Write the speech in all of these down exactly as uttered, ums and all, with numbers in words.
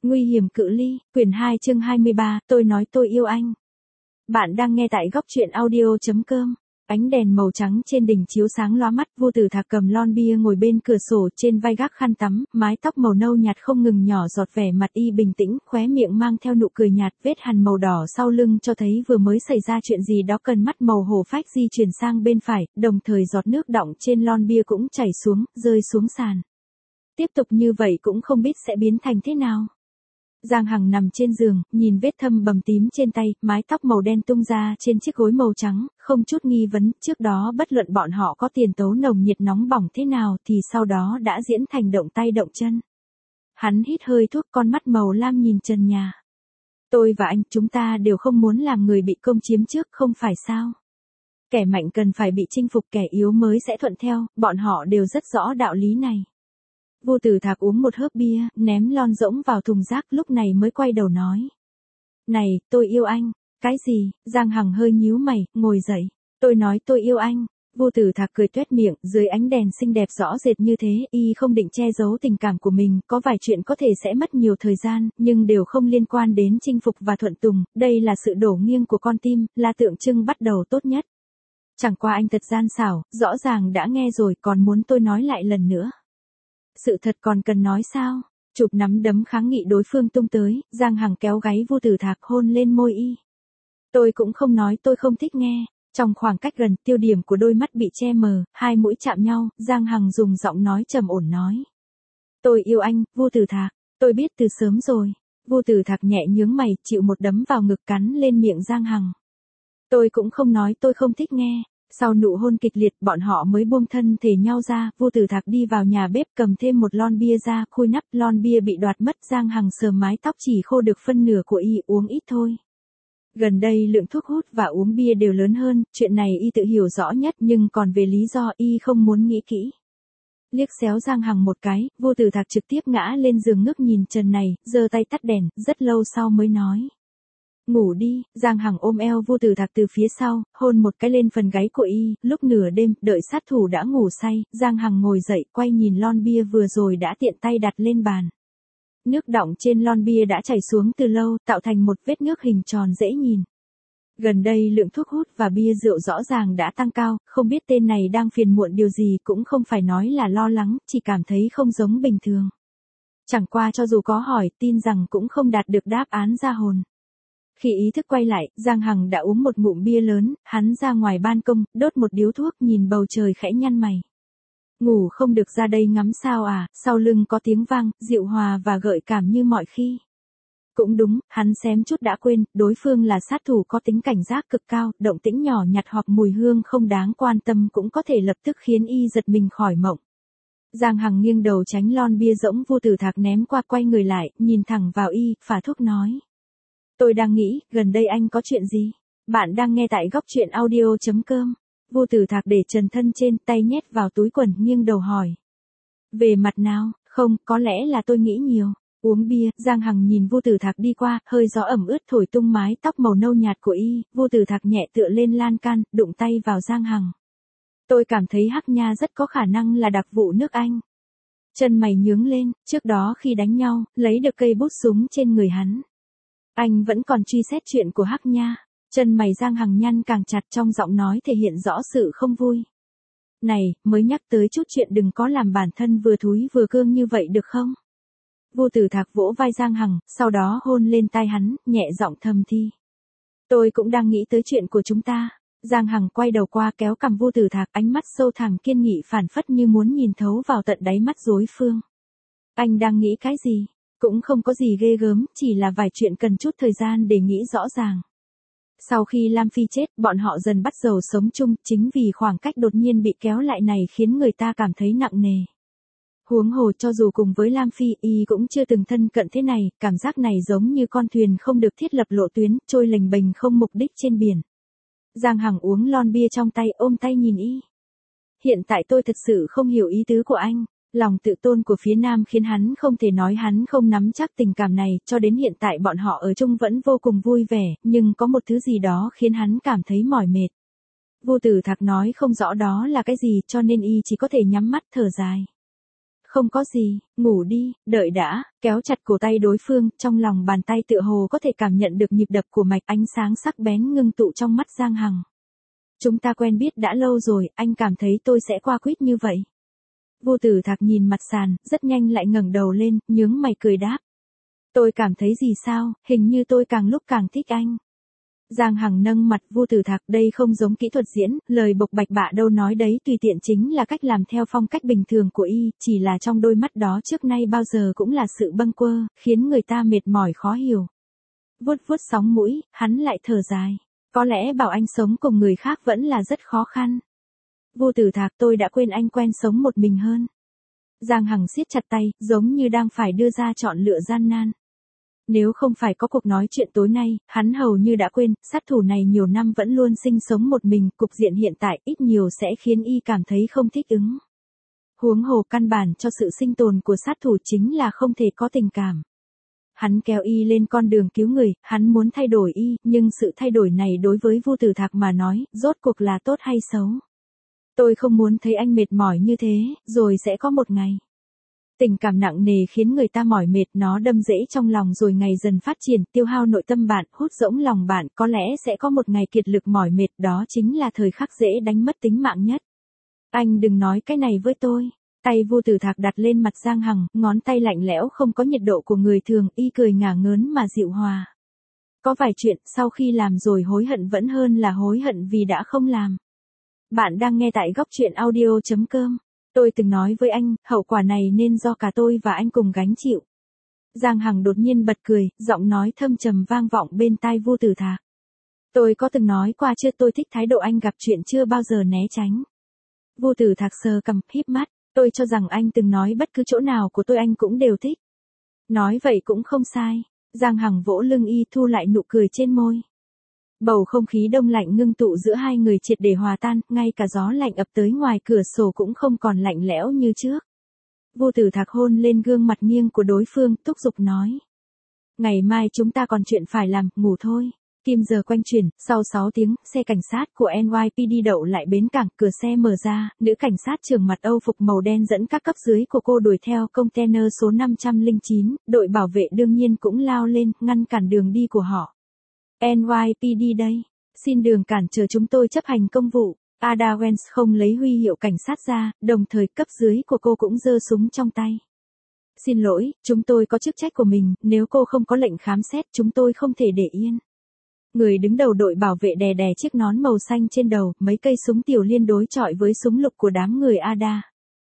Nguy hiểm cự ly, quyển hai chương hai mươi ba, tôi nói tôi yêu anh. Bạn đang nghe tại góc truyện audio chấm com. Ánh đèn màu trắng trên đỉnh chiếu sáng lóa mắt, Vô Tử Thạc cầm lon bia ngồi bên cửa sổ, trên vai gác khăn tắm, mái tóc màu nâu nhạt không ngừng nhỏ giọt, vẻ mặt y bình tĩnh, khóe miệng mang theo nụ cười nhạt, vết hằn màu đỏ sau lưng cho thấy vừa mới xảy ra chuyện gì đó. Cần mắt màu hổ phách di chuyển sang bên phải, đồng thời giọt nước đọng trên lon bia cũng chảy xuống, rơi xuống sàn. Tiếp tục như vậy cũng không biết sẽ biến thành thế nào. Giang Hằng nằm trên giường, nhìn vết thâm bầm tím trên tay, mái tóc màu đen tung ra trên chiếc gối màu trắng, không chút nghi vấn, trước đó bất luận bọn họ có tiền tố nồng nhiệt nóng bỏng thế nào thì sau đó đã diễn thành động tay động chân. Hắn hít hơi thuốc, con mắt màu lam nhìn trần nhà. Tôi và anh, chúng ta đều không muốn làm người bị công chiếm trước, không phải sao? Kẻ mạnh cần phải bị chinh phục, kẻ yếu mới sẽ thuận theo, bọn họ đều rất rõ đạo lý này. Vô Tử Thạc uống một hớp bia, ném lon rỗng vào thùng rác, lúc này mới quay đầu nói. Này, tôi yêu anh. Cái gì? Giang Hằng hơi nhíu mày, ngồi dậy. Tôi nói tôi yêu anh. Vô Tử Thạc cười tuét miệng, dưới ánh đèn xinh đẹp rõ rệt như thế, y không định che giấu tình cảm của mình, có vài chuyện có thể sẽ mất nhiều thời gian, nhưng đều không liên quan đến chinh phục và thuận tùng, đây là sự đổ nghiêng của con tim, là tượng trưng bắt đầu tốt nhất. Chẳng qua anh thật gian xảo, rõ ràng đã nghe rồi, còn muốn tôi nói lại lần nữa. Sự thật còn cần nói sao? Chụp nắm đấm kháng nghị đối phương tung tới, Giang Hằng kéo gáy Vô Tử Thạc, hôn lên môi y. Tôi cũng không nói tôi không thích nghe. Trong khoảng cách gần, tiêu điểm của đôi mắt bị che mờ, hai mũi chạm nhau, Giang Hằng dùng giọng nói trầm ổn nói. Tôi yêu anh, Vô Tử Thạc. Tôi biết từ sớm rồi. Vô Tử Thạc nhẹ nhướng mày, chịu một đấm vào ngực, cắn lên miệng Giang Hằng. Tôi cũng không nói tôi không thích nghe. Sau nụ hôn kịch liệt, bọn họ mới buông thân thể nhau ra, Vô Tử Thạc đi vào nhà bếp cầm thêm một lon bia ra, khui nắp, lon bia bị đoạt mất, Giang Hằng sờ mái tóc chỉ khô được phân nửa của y, uống ít thôi. Gần đây lượng thuốc hút và uống bia đều lớn hơn, chuyện này y tự hiểu rõ nhất, nhưng còn về lý do y không muốn nghĩ kỹ. Liếc xéo Giang Hằng một cái, Vô Tử Thạc trực tiếp ngã lên giường ngước nhìn trần này, giơ tay tắt đèn, rất lâu sau mới nói. Ngủ đi. Giang Hằng ôm eo Vô Tử Thạc từ phía sau, hôn một cái lên phần gáy của y, lúc nửa đêm, đợi sát thủ đã ngủ say, Giang Hằng ngồi dậy, quay nhìn lon bia vừa rồi đã tiện tay đặt lên bàn. Nước đọng trên lon bia đã chảy xuống từ lâu, tạo thành một vết nước hình tròn dễ nhìn. Gần đây lượng thuốc hút và bia rượu rõ ràng đã tăng cao, không biết tên này đang phiền muộn điều gì, cũng không phải nói là lo lắng, chỉ cảm thấy không giống bình thường. Chẳng qua cho dù có hỏi, tin rằng cũng không đạt được đáp án ra hồn. Khi ý thức quay lại, Giang Hằng đã uống một ngụm bia lớn, hắn ra ngoài ban công, đốt một điếu thuốc, nhìn bầu trời khẽ nhăn mày. Ngủ không được ra đây ngắm sao à? Sau lưng có tiếng vang, dịu hòa và gợi cảm như mọi khi. Cũng đúng, hắn xém chút đã quên, đối phương là sát thủ có tính cảnh giác cực cao, động tĩnh nhỏ nhặt hoặc mùi hương không đáng quan tâm cũng có thể lập tức khiến y giật mình khỏi mộng. Giang Hằng nghiêng đầu tránh lon bia rỗng Vô Tử Thạc ném qua, quay người lại, nhìn thẳng vào y, phả thuốc nói. Tôi đang nghĩ, gần đây anh có chuyện gì? Bạn đang nghe tại góc truyện audio chấm com. Vô Tử Thạc để trần thân trên, tay nhét vào túi quần, nghiêng đầu hỏi. Về mặt nào? Không, có lẽ là tôi nghĩ nhiều. Uống bia, Giang Hằng nhìn Vô Tử Thạc đi qua, hơi gió ẩm ướt thổi tung mái tóc màu nâu nhạt của y, Vô Tử Thạc nhẹ tựa lên lan can, đụng tay vào Giang Hằng. Tôi cảm thấy Hắc Nha rất có khả năng là đặc vụ nước Anh. Chân mày nhướng lên, trước đó khi đánh nhau, lấy được cây bút súng trên người hắn. Anh vẫn còn truy xét chuyện của Hắc Nha. Chân mày Giang Hằng nhăn càng chặt, trong giọng nói thể hiện rõ sự không vui. Này, mới nhắc tới chút chuyện đừng có làm bản thân vừa thúi vừa cương như vậy được không? Vô Tử Thạc vỗ vai Giang Hằng, sau đó hôn lên tai hắn, nhẹ giọng thầm thi. Tôi cũng đang nghĩ tới chuyện của chúng ta. Giang Hằng quay đầu qua kéo cằm Vô Tử Thạc, ánh mắt sâu thẳm kiên nghị phản phất như muốn nhìn thấu vào tận đáy mắt đối phương. Anh đang nghĩ cái gì? Cũng không có gì ghê gớm, chỉ là vài chuyện cần chút thời gian để nghĩ rõ ràng. Sau khi Lam Phi chết, bọn họ dần bắt đầu sống chung, chính vì khoảng cách đột nhiên bị kéo lại này khiến người ta cảm thấy nặng nề. Huống hồ cho dù cùng với Lam Phi, y cũng chưa từng thân cận thế này, cảm giác này giống như con thuyền không được thiết lập lộ tuyến, trôi lềnh bềnh không mục đích trên biển. Giang Hằng uống lon bia trong tay, ôm tay nhìn y. Hiện tại tôi thật sự không hiểu ý tứ của anh. Lòng tự tôn của phía nam khiến hắn không thể nói hắn không nắm chắc tình cảm này, cho đến hiện tại bọn họ ở chung vẫn vô cùng vui vẻ, nhưng có một thứ gì đó khiến hắn cảm thấy mỏi mệt. Vô Tử Thạc nói không rõ đó là cái gì, cho nên y chỉ có thể nhắm mắt thở dài. Không có gì, ngủ đi, đợi đã, kéo chặt cổ tay đối phương, trong lòng bàn tay tựa hồ có thể cảm nhận được nhịp đập của mạch, ánh sáng sắc bén ngưng tụ trong mắt Giang Hằng. Chúng ta quen biết đã lâu rồi, anh cảm thấy tôi sẽ qua quýt như vậy. Vô Tử Thạc nhìn mặt sàn, rất nhanh lại ngẩng đầu lên, nhướng mày cười đáp. Tôi cảm thấy gì sao, hình như tôi càng lúc càng thích anh. Giang Hằng nâng mặt Vô Tử Thạc, đây không giống kỹ thuật diễn, lời bộc bạch bạ đâu nói đấy, tùy tiện chính là cách làm theo phong cách bình thường của y, chỉ là trong đôi mắt đó trước nay bao giờ cũng là sự bâng quơ, khiến người ta mệt mỏi khó hiểu. Vuốt vuốt sóng mũi, hắn lại thở dài. Có lẽ bảo anh sống cùng người khác vẫn là rất khó khăn. Vô Tử Thạc, tôi đã quên anh quen sống một mình hơn. Giang Hằng siết chặt tay, giống như đang phải đưa ra chọn lựa gian nan. Nếu không phải có cuộc nói chuyện tối nay, hắn hầu như đã quên, sát thủ này nhiều năm vẫn luôn sinh sống một mình, cục diện hiện tại ít nhiều sẽ khiến y cảm thấy không thích ứng. Huống hồ căn bản cho sự sinh tồn của sát thủ chính là không thể có tình cảm. Hắn kéo y lên con đường cứu người, hắn muốn thay đổi y, nhưng sự thay đổi này đối với Vô Tử Thạc mà nói, rốt cuộc là tốt hay xấu. Tôi không muốn thấy anh mệt mỏi như thế, rồi sẽ có một ngày. Tình cảm nặng nề khiến người ta mỏi mệt, nó đâm rễ trong lòng rồi ngày dần phát triển, tiêu hao nội tâm bạn, hút rỗng lòng bạn, có lẽ sẽ có một ngày kiệt lực mỏi mệt, đó chính là thời khắc dễ đánh mất tính mạng nhất. Anh đừng nói cái này với tôi. Tay Vô Tử Thạc đặt lên mặt Giang Hằng, ngón tay lạnh lẽo không có nhiệt độ của người thường, y cười ngả ngớn mà dịu hòa. Có vài chuyện, sau khi làm rồi hối hận vẫn hơn là hối hận vì đã không làm. Bạn đang nghe tại góc truyện audio chấm com. Tôi từng nói với anh, hậu quả này nên do cả tôi và anh cùng gánh chịu. Giang Hằng đột nhiên bật cười, giọng nói thâm trầm vang vọng bên tai Vô Tử Thạc. Tôi có từng nói qua chưa, tôi thích thái độ anh gặp chuyện chưa bao giờ né tránh. Vô Tử Thạc sờ cằm, híp mắt, tôi cho rằng anh từng nói bất cứ chỗ nào của tôi anh cũng đều thích. Nói vậy cũng không sai. Giang Hằng vỗ lưng y, thu lại nụ cười trên môi. Bầu không khí đông lạnh ngưng tụ giữa hai người triệt để hòa tan, ngay cả gió lạnh ập tới ngoài cửa sổ cũng không còn lạnh lẽo như trước. Vô Tử Thạc hôn lên gương mặt nghiêng của đối phương, thúc giục nói. Ngày mai chúng ta còn chuyện phải làm, ngủ thôi. Kim giờ quanh chuyển, sau sáu tiếng, xe cảnh sát của en y pê đê đậu lại bến cảng, cửa xe mở ra, nữ cảnh sát trưởng mặc Âu phục màu đen dẫn các cấp dưới của cô đuổi theo container số năm trăm lẻ chín, đội bảo vệ đương nhiên cũng lao lên, ngăn cản đường đi của họ. en y pê đê đây, xin đường cản trở chúng tôi chấp hành công vụ. Ada Wentz không lấy huy hiệu cảnh sát ra, đồng thời cấp dưới của cô cũng giơ súng trong tay. Xin lỗi, chúng tôi có chức trách của mình, nếu cô không có lệnh khám xét chúng tôi không thể để yên. Người đứng đầu đội bảo vệ đè đè chiếc nón màu xanh trên đầu, mấy cây súng tiểu liên đối chọi với súng lục của đám người Ada.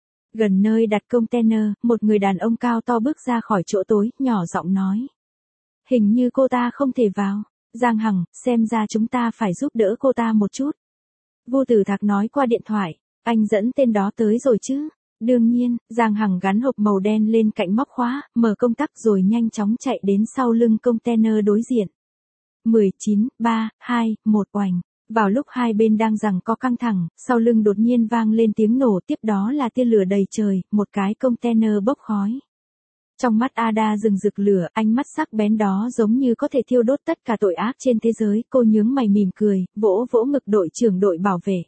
Gần nơi đặt container, một người đàn ông cao to bước ra khỏi chỗ tối, nhỏ giọng nói. Hình như cô ta không thể vào. Giang Hằng, xem ra chúng ta phải giúp đỡ cô ta một chút. Vô Tử Thạc nói qua điện thoại, anh dẫn tên đó tới rồi chứ? Đương nhiên, Giang Hằng gắn hộp màu đen lên cạnh móc khóa, mở công tắc rồi nhanh chóng chạy đến sau lưng container đối diện. mười chín, ba, hai, một oành. Vào lúc hai bên đang giằng co căng thẳng, sau lưng đột nhiên vang lên tiếng nổ, tiếp đó là tia lửa đầy trời, một cái container bốc khói. Trong mắt Ada rừng rực lửa, ánh mắt sắc bén đó giống như có thể thiêu đốt tất cả tội ác trên thế giới, cô nhướng mày mỉm cười, vỗ vỗ ngực đội trưởng đội bảo vệ.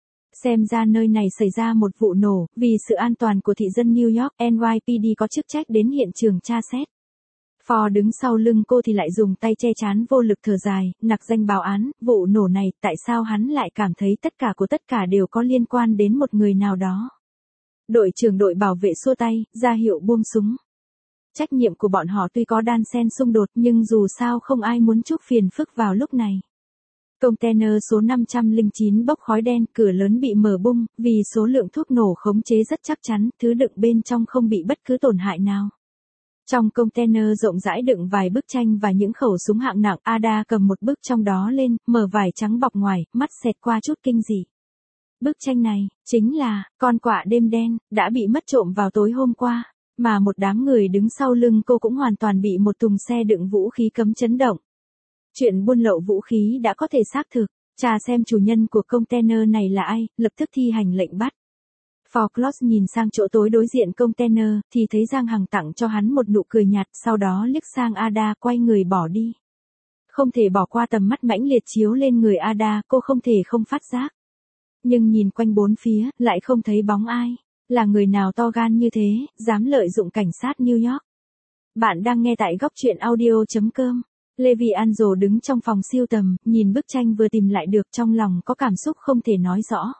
Xem ra nơi này xảy ra một vụ nổ, vì sự an toàn của thị dân New York, en y pê đê có chức trách đến hiện trường tra xét. Ford đứng sau lưng cô thì lại dùng tay che chán vô lực thở dài, nặc danh báo án, vụ nổ này, tại sao hắn lại cảm thấy tất cả của tất cả đều có liên quan đến một người nào đó. Đội trưởng đội bảo vệ xua tay, ra hiệu buông súng. Trách nhiệm của bọn họ tuy có đan xen xung đột nhưng dù sao không ai muốn chuốc phiền phức vào lúc này. Container số năm trăm lẻ chín bốc khói đen, cửa lớn bị mở bung, vì số lượng thuốc nổ khống chế rất chắc chắn, thứ đựng bên trong không bị bất cứ tổn hại nào. Trong container rộng rãi đựng vài bức tranh và những khẩu súng hạng nặng, Ada cầm một bức trong đó lên, mở vải trắng bọc ngoài, mắt xẹt qua chút kinh dị. Bức tranh này, chính là, con quạ đêm đen, đã bị mất trộm vào tối hôm qua, mà một đám người đứng sau lưng cô cũng hoàn toàn bị một thùng xe đựng vũ khí cấm chấn động. Chuyện buôn lậu vũ khí đã có thể xác thực, tra xem chủ nhân của container này là ai, lập tức thi hành lệnh bắt. Ford Close nhìn sang chỗ tối đối diện container, thì thấy Giang Hằng tặng cho hắn một nụ cười nhạt, sau đó liếc sang Ada, quay người bỏ đi. Không thể bỏ qua tầm mắt mãnh liệt chiếu lên người Ada, cô không thể không phát giác. Nhưng nhìn quanh bốn phía, lại không thấy bóng ai. Là người nào to gan như thế, dám lợi dụng cảnh sát New York? Bạn đang nghe tại góc truyện audio.com. Levi Angel đứng trong phòng sưu tầm, nhìn bức tranh vừa tìm lại được, trong lòng có cảm xúc không thể nói rõ.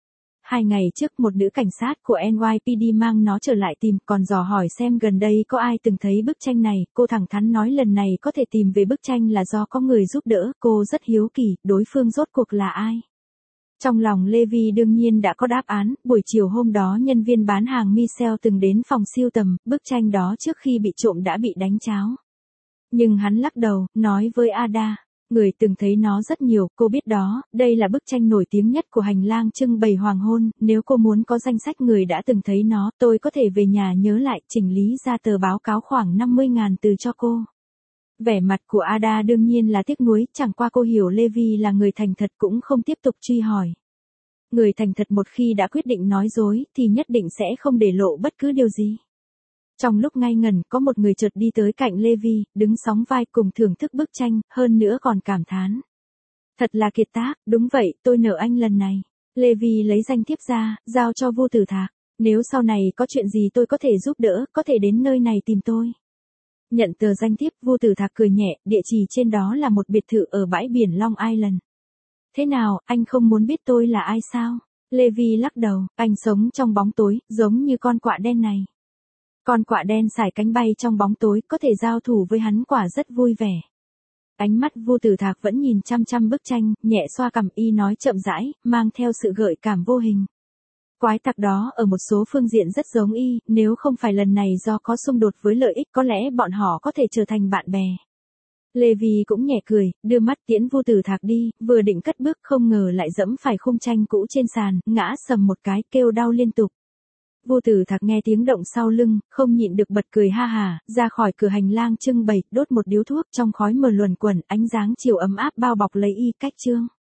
Hai ngày trước một nữ cảnh sát của en y pê đê mang nó trở lại tìm, còn dò hỏi xem gần đây có ai từng thấy bức tranh này. Cô thẳng thắn nói lần này có thể tìm về bức tranh là do có người giúp đỡ. Cô rất hiếu kỳ, đối phương rốt cuộc là ai. Trong lòng Levi đương nhiên đã có đáp án. Buổi chiều hôm đó nhân viên bán hàng Michelle từng đến phòng sưu tầm, bức tranh đó trước khi bị trộm đã bị đánh tráo. Nhưng hắn lắc đầu, nói với Ada, người từng thấy nó rất nhiều, cô biết đó, đây là bức tranh nổi tiếng nhất của hành lang trưng bày hoàng hôn, nếu cô muốn có danh sách người đã từng thấy nó, tôi có thể về nhà nhớ lại, chỉnh lý ra tờ báo cáo khoảng năm mươi nghìn từ cho cô. Vẻ mặt của Ada đương nhiên là tiếc nuối, chẳng qua cô hiểu Levi là người thành thật cũng không tiếp tục truy hỏi. Người thành thật một khi đã quyết định nói dối, thì nhất định sẽ không để lộ bất cứ điều gì. Trong lúc ngây ngẩn, có một người chợt đi tới cạnh Levi, đứng sóng vai cùng thưởng thức bức tranh, hơn nữa còn cảm thán. Thật là kiệt tác, đúng vậy, tôi nợ anh lần này. Levi lấy danh thiếp ra, giao cho Vu Tử Thạc. Nếu sau này có chuyện gì tôi có thể giúp đỡ, có thể đến nơi này tìm tôi. Nhận tờ danh thiếp, Vu Tử Thạc cười nhẹ, địa chỉ trên đó là một biệt thự ở bãi biển Long Island. Thế nào, anh không muốn biết tôi là ai sao? Levi lắc đầu, anh sống trong bóng tối, giống như con quạ đen này. Con quạ đen sải cánh bay trong bóng tối, có thể giao thủ với hắn quả rất vui vẻ. Ánh mắt Vu Tử Thạc vẫn nhìn chăm chăm bức tranh, nhẹ xoa cằm, y nói chậm rãi, mang theo sự gợi cảm vô hình. Quái tặc đó ở một số phương diện rất giống y, nếu không phải lần này do có xung đột với lợi ích có lẽ bọn họ có thể trở thành bạn bè. Levi cũng nhẹ cười, đưa mắt tiễn Vu Tử Thạc đi, vừa định cất bước không ngờ lại dẫm phải khung tranh cũ trên sàn, ngã sầm một cái, kêu đau liên tục. Vu Tử Thạc nghe tiếng động sau lưng, không nhịn được bật cười ha hà, ra khỏi cửa hành lang trưng bày, đốt một điếu thuốc, trong khói mờ luẩn quẩn, ánh dáng chiều ấm áp bao bọc lấy y, cách chương.